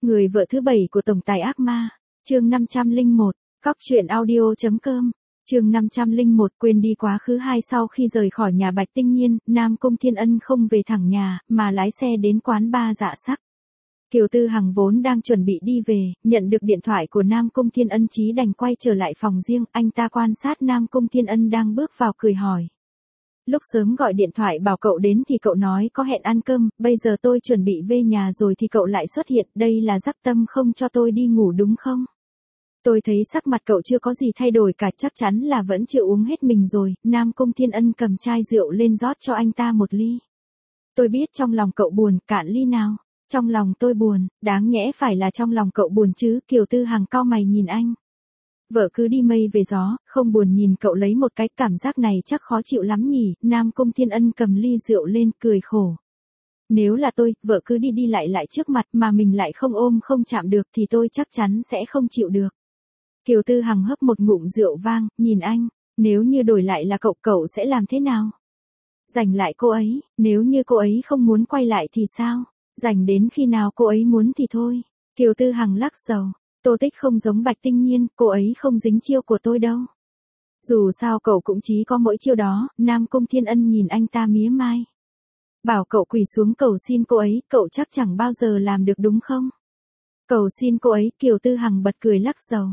Người vợ thứ 7 của tổng tài ác ma, chương 501, Cóc truyện audio.com, chương 501 quên đi quá khứ 2. Sau khi rời khỏi nhà Bạch Tinh Nhiên, Nam Cung Thiên Ân không về thẳng nhà, mà lái xe đến quán bar Dạ Sắc. Kiều Tư Hằng vốn đang chuẩn bị đi về, nhận được điện thoại của Nam Cung Thiên Ân chí đành quay trở lại phòng riêng, anh ta quan sát Nam Cung Thiên Ân đang bước vào cười hỏi. Lúc sớm gọi điện thoại bảo cậu đến thì cậu nói có hẹn ăn cơm, bây giờ tôi chuẩn bị về nhà rồi thì cậu lại xuất hiện, đây là dắc tâm không cho tôi đi ngủ đúng không? Tôi thấy sắc mặt cậu chưa có gì thay đổi cả, chắc chắn là vẫn chưa uống hết mình rồi. Nam Cung Thiên Ân cầm chai rượu lên rót cho anh ta một ly. Tôi biết trong lòng cậu buồn, cạn ly nào. Trong lòng tôi buồn, đáng nhẽ phải là trong lòng cậu buồn chứ. Kiều Tư Hằng cau mày nhìn anh. Vợ cứ đi mây về gió, không buồn nhìn cậu lấy một cái, cảm giác này chắc khó chịu lắm nhỉ. Nam Cung Thiên Ân cầm ly rượu lên cười khổ. Nếu là tôi, vợ cứ đi đi lại trước mặt mà mình lại không ôm không chạm được thì tôi chắc chắn sẽ không chịu được. Kiều Tư Hằng hấp một ngụm rượu vang, nhìn anh, nếu như đổi lại là cậu sẽ làm thế nào? Giành lại cô ấy, nếu như cô ấy không muốn quay lại thì sao? Giành đến khi nào cô ấy muốn thì thôi. Kiều Tư Hằng lắc đầu, Tô Tích không giống Bạch Tinh Nhiên, cô ấy không dính chiêu của tôi đâu. Dù sao cậu cũng chỉ có mỗi chiêu đó. Nam Cung Thiên Ân nhìn anh ta mía mai. Bảo cậu quỳ xuống cầu xin cô ấy, cậu chắc chẳng bao giờ làm được đúng không? Cầu xin cô ấy, Kiều Tư Hằng bật cười lắc đầu.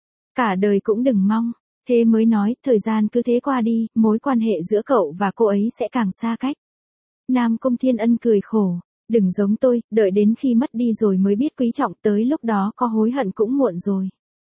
Cả đời cũng đừng mong, thế mới nói, thời gian cứ thế qua đi, mối quan hệ giữa cậu và cô ấy sẽ càng xa cách. Nam Cung Thiên Ân cười khổ, đừng giống tôi, đợi đến khi mất đi rồi mới biết quý trọng, tới lúc đó có hối hận cũng muộn rồi.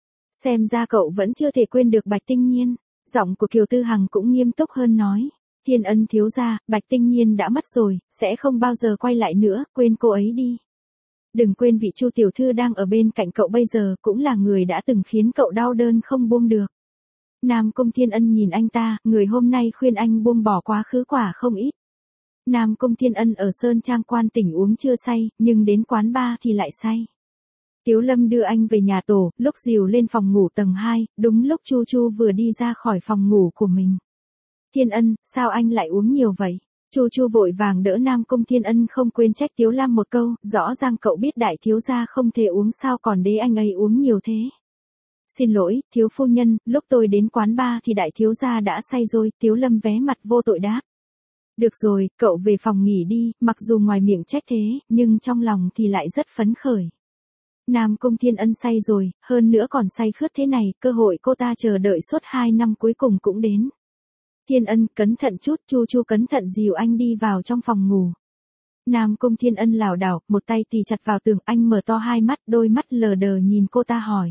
Xem ra cậu vẫn chưa thể quên được Bạch Tinh Nhiên. Giọng của Kiều Tư Hằng cũng nghiêm túc hơn nói. Thiên Ân thiếu gia, Bạch Tinh Nhiên đã mất rồi, sẽ không bao giờ quay lại nữa, quên cô ấy đi. Đừng quên vị Chu tiểu thư đang ở bên cạnh cậu bây giờ cũng là người đã từng khiến cậu đau đớn không buông được. Nam Cung Thiên Ân nhìn anh ta, người hôm nay khuyên anh buông bỏ quá khứ quả không ít. Nam Cung Thiên Ân ở Sơn Trang Quan Tỉnh uống chưa say, nhưng đến quán bar thì lại say. Tiếu Lâm đưa anh về nhà tổ, lúc dìu lên phòng ngủ tầng 2, đúng lúc Chu Chu vừa đi ra khỏi phòng ngủ của mình. Thiên Ân, sao anh lại uống nhiều vậy? Chu Chu vội vàng đỡ Nam Cung Thiên Ân, không quên trách Tiếu Lam một câu, rõ ràng cậu biết đại thiếu gia không thể uống sao còn để anh ấy uống nhiều thế. Xin lỗi, thiếu phu nhân, lúc tôi đến quán bar thì đại thiếu gia đã say rồi. Tiếu Lâm vé mặt vô tội đáp. Được rồi, cậu về phòng nghỉ đi, mặc dù ngoài miệng trách thế, nhưng trong lòng thì lại rất phấn khởi. Nam Cung Thiên Ân say rồi, hơn nữa còn say khướt thế này, cơ hội cô ta chờ đợi suốt 2 năm cuối cùng cũng đến. Thiên Ân, cẩn thận chút. Chu Chu cẩn thận dìu anh đi vào trong phòng ngủ. Nam Cung Thiên Ân lảo đảo, một tay tì chặt vào tường, anh mở to hai mắt, đôi mắt lờ đờ nhìn cô ta hỏi.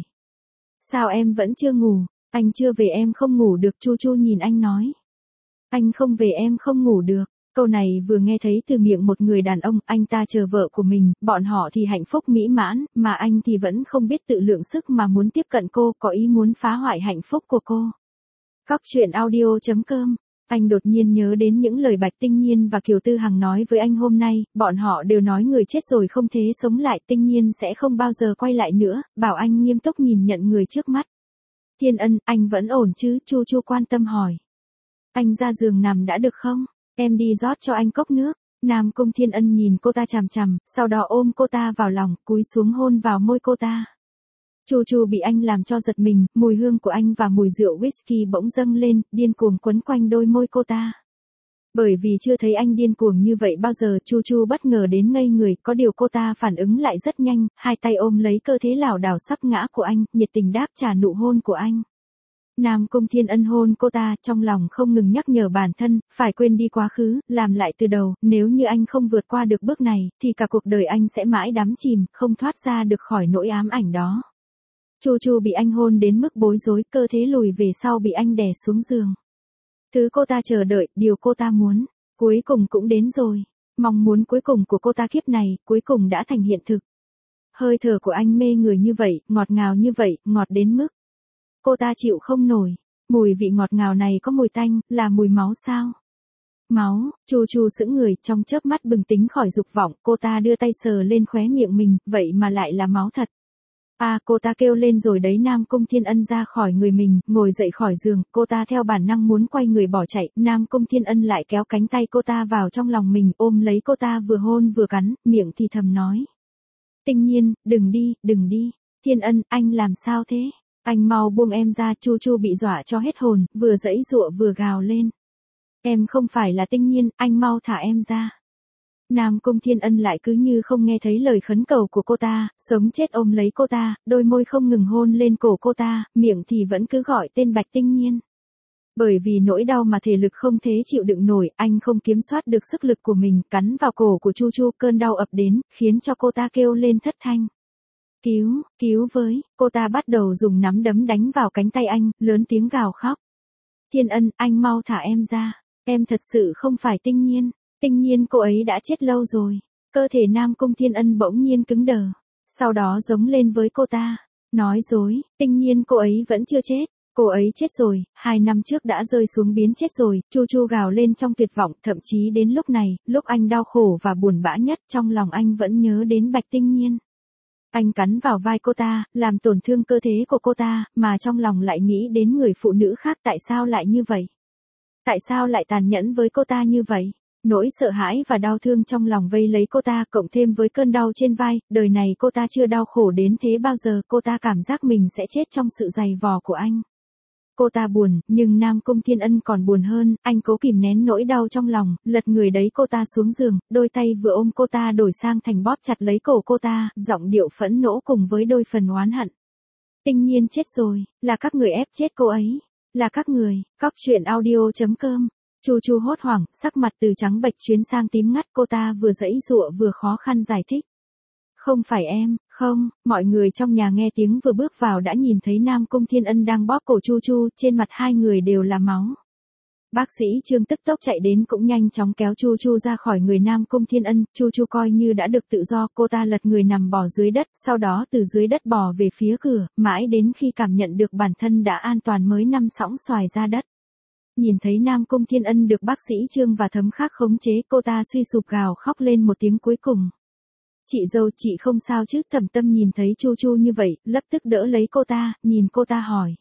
Sao em vẫn chưa ngủ? Anh chưa về em không ngủ được. Chu Chu nhìn anh nói. Anh không về em không ngủ được. Câu này vừa nghe thấy từ miệng một người đàn ông, anh ta chờ vợ của mình, bọn họ thì hạnh phúc mỹ mãn, mà anh thì vẫn không biết tự lượng sức mà muốn tiếp cận cô, có ý muốn phá hoại hạnh phúc của cô. Cóc truyện audio.com. Anh đột nhiên nhớ đến những lời Bạch Tinh Nhiên và Kiều Tư Hằng nói với anh hôm nay, bọn họ đều nói người chết rồi không thể sống lại, Tinh Nhiên sẽ không bao giờ quay lại nữa, bảo anh nghiêm túc nhìn nhận người trước mắt. Thiên Ân, anh vẫn ổn chứ? Chu Chu quan tâm hỏi. Anh ra giường nằm đã được không? Em đi rót cho anh cốc nước. Nam Cung Thiên Ân nhìn cô ta chằm chằm, sau đó ôm cô ta vào lòng, cúi xuống hôn vào môi cô ta. Chu Chu bị anh làm cho giật mình, mùi hương của anh và mùi rượu whisky bỗng dâng lên, điên cuồng quấn quanh đôi môi cô ta. Bởi vì chưa thấy anh điên cuồng như vậy bao giờ, Chu Chu bất ngờ đến ngây người, có điều cô ta phản ứng lại rất nhanh, hai tay ôm lấy cơ thể lảo đảo sắp ngã của anh, nhiệt tình đáp trả nụ hôn của anh. Nam Cung Thiên Ân hôn cô ta, trong lòng không ngừng nhắc nhở bản thân, phải quên đi quá khứ, làm lại từ đầu, nếu như anh không vượt qua được bước này, thì cả cuộc đời anh sẽ mãi đắm chìm, không thoát ra được khỏi nỗi ám ảnh đó. Chu Chu bị anh hôn đến mức bối rối, cơ thể lùi về sau bị anh đè xuống giường. Thứ cô ta chờ đợi, điều cô ta muốn, cuối cùng cũng đến rồi. Mong muốn cuối cùng của cô ta kiếp này, cuối cùng đã thành hiện thực. Hơi thở của anh mê người như vậy, ngọt ngào như vậy, ngọt đến mức cô ta chịu không nổi. Mùi vị ngọt ngào này có mùi tanh, là mùi máu sao? Máu. Chu Chu sững người, trong chớp mắt bừng tỉnh khỏi dục vọng, cô ta đưa tay sờ lên khóe miệng mình, vậy mà lại là máu thật. À, cô ta kêu lên rồi đấy. Nam Cung Thiên Ân ra khỏi người mình, ngồi dậy khỏi giường, cô ta theo bản năng muốn quay người bỏ chạy, Nam Cung Thiên Ân lại kéo cánh tay cô ta vào trong lòng mình, ôm lấy cô ta vừa hôn vừa cắn, miệng thì thầm nói. Tinh Nhiên, đừng đi, đừng đi. Thiên Ân, anh làm sao thế? Anh mau buông em ra. Chu Chu bị dọa cho hết hồn, vừa giãy giụa vừa gào lên. Em không phải là Tinh Nhiên, anh mau thả em ra. Nam Cung Thiên Ân lại cứ như không nghe thấy lời khấn cầu của cô ta, sống chết ôm lấy cô ta, đôi môi không ngừng hôn lên cổ cô ta, miệng thì vẫn cứ gọi tên Bạch Tinh Nhiên. Bởi vì nỗi đau mà thể lực không thể chịu đựng nổi, anh không kiểm soát được sức lực của mình, cắn vào cổ của Chu Chu, cơn đau ập đến, khiến cho cô ta kêu lên thất thanh. Cứu, cứu với, cô ta bắt đầu dùng nắm đấm đánh vào cánh tay anh, lớn tiếng gào khóc. Thiên Ân, anh mau thả em ra, em thật sự không phải Tinh Nhiên. Tinh Nhiên cô ấy đã chết lâu rồi. Cơ thể Nam Cung Thiên Ân bỗng nhiên cứng đờ. Sau đó giống lên với cô ta. Nói dối, Tinh Nhiên cô ấy vẫn chưa chết. Cô ấy chết rồi, 2 năm trước đã rơi xuống biến chết rồi. Chu Chu gào lên trong tuyệt vọng. Thậm chí đến lúc này, lúc anh đau khổ và buồn bã nhất, trong lòng anh vẫn nhớ đến Bạch Tinh Nhiên. Anh cắn vào vai cô ta, làm tổn thương cơ thể của cô ta, mà trong lòng lại nghĩ đến người phụ nữ khác. Tại sao lại như vậy? Tại sao lại tàn nhẫn với cô ta như vậy? Nỗi sợ hãi và đau thương trong lòng vây lấy cô ta, cộng thêm với cơn đau trên vai, đời này cô ta chưa đau khổ đến thế bao giờ. Cô ta cảm giác mình sẽ chết trong sự dày vò của anh. Cô ta buồn, nhưng Nam Cung Thiên Ân còn buồn hơn. Anh cố kìm nén nỗi đau trong lòng, lật người đẩy cô ta xuống giường, đôi tay vừa ôm cô ta đổi sang thành bóp chặt lấy cổ cô ta, giọng điệu phẫn nộ cùng với đôi phần oán hận. Tinh Nhiên chết rồi, là các người ép chết cô ấy. Là các người. Cóc truyện audio.com. Chu Chu hốt hoảng, sắc mặt từ trắng bệch chuyển sang tím ngắt, cô ta vừa giãy giụa vừa khó khăn giải thích. Không phải em, không. Mọi người trong nhà nghe tiếng vừa bước vào đã nhìn thấy Nam Cung Thiên Ân đang bóp cổ Chu Chu, trên mặt hai người đều là máu. Bác sĩ Trương tức tốc chạy đến cũng nhanh chóng kéo Chu Chu ra khỏi người Nam Cung Thiên Ân. Chu Chu coi như đã được tự do, cô ta lật người nằm bò dưới đất, sau đó từ dưới đất bò về phía cửa, mãi đến khi cảm nhận được bản thân đã an toàn mới nằm sõng xoài ra đất. Nhìn thấy Nam Cung Thiên Ân được bác sĩ Trương và Thấm Khác khống chế, cô ta suy sụp gào khóc lên một tiếng cuối cùng. Chị dâu, chị không sao chứ? Thẩm Tâm nhìn thấy Chu Chu như vậy, lập tức đỡ lấy cô ta, nhìn cô ta hỏi.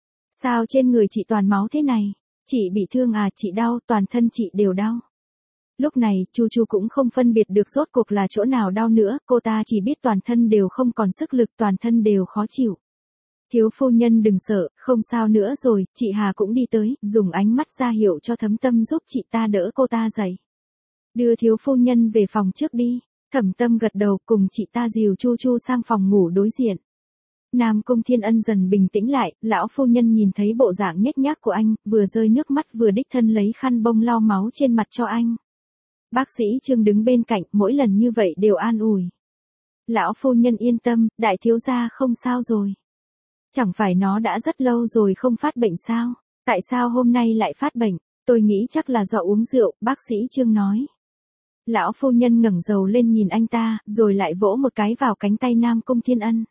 Sao trên người chị toàn máu thế này? Chị bị thương à? Chị đau, toàn thân chị đều đau. Lúc này, Chu Chu cũng không phân biệt được rốt cuộc là chỗ nào đau nữa, cô ta chỉ biết toàn thân đều không còn sức lực, toàn thân đều khó chịu. Thiếu phu nhân đừng sợ, không sao nữa rồi. Chị Hà cũng đi tới, dùng ánh mắt ra hiệu cho Thấm Tâm giúp chị ta đỡ cô ta dậy. Đưa thiếu phu nhân về phòng trước đi. Thẩm Tâm gật đầu, cùng chị ta dìu Chu Chu sang phòng ngủ đối diện. Nam Cung Thiên Ân dần bình tĩnh lại, lão phu nhân nhìn thấy bộ dạng nhếch nhác của anh, vừa rơi nước mắt vừa đích thân lấy khăn bông lau máu trên mặt cho anh. Bác sĩ Trương đứng bên cạnh, mỗi lần như vậy đều an ủi. Lão phu nhân yên tâm, đại thiếu gia không sao rồi. Chẳng phải nó đã rất lâu rồi không phát bệnh sao? Tại sao hôm nay lại phát bệnh? Tôi nghĩ chắc là do uống rượu, bác sĩ Trương nói. Lão phu nhân ngẩng đầu lên nhìn anh ta, rồi lại vỗ một cái vào cánh tay Nam Cung Thiên Ân.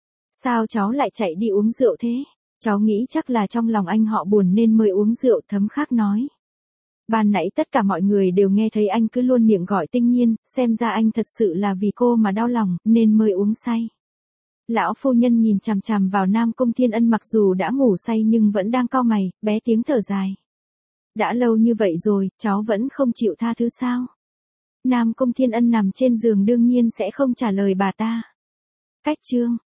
Sao cháu lại chạy đi uống rượu thế? Cháu nghĩ chắc là trong lòng anh họ buồn nên mới uống rượu, Thấm Khác nói. Ban nãy tất cả mọi người đều nghe thấy anh cứ luôn miệng gọi Tinh Nhiên, xem ra anh thật sự là vì cô mà đau lòng, nên mới uống say. Lão phu nhân nhìn chằm chằm vào Nam Cung Thiên Ân, mặc dù đã ngủ say nhưng vẫn đang cau mày, bé tiếng thở dài. Đã lâu như vậy rồi, cháu vẫn không chịu tha thứ sao? Nam Cung Thiên Ân nằm trên giường đương nhiên sẽ không trả lời bà ta. Cách chương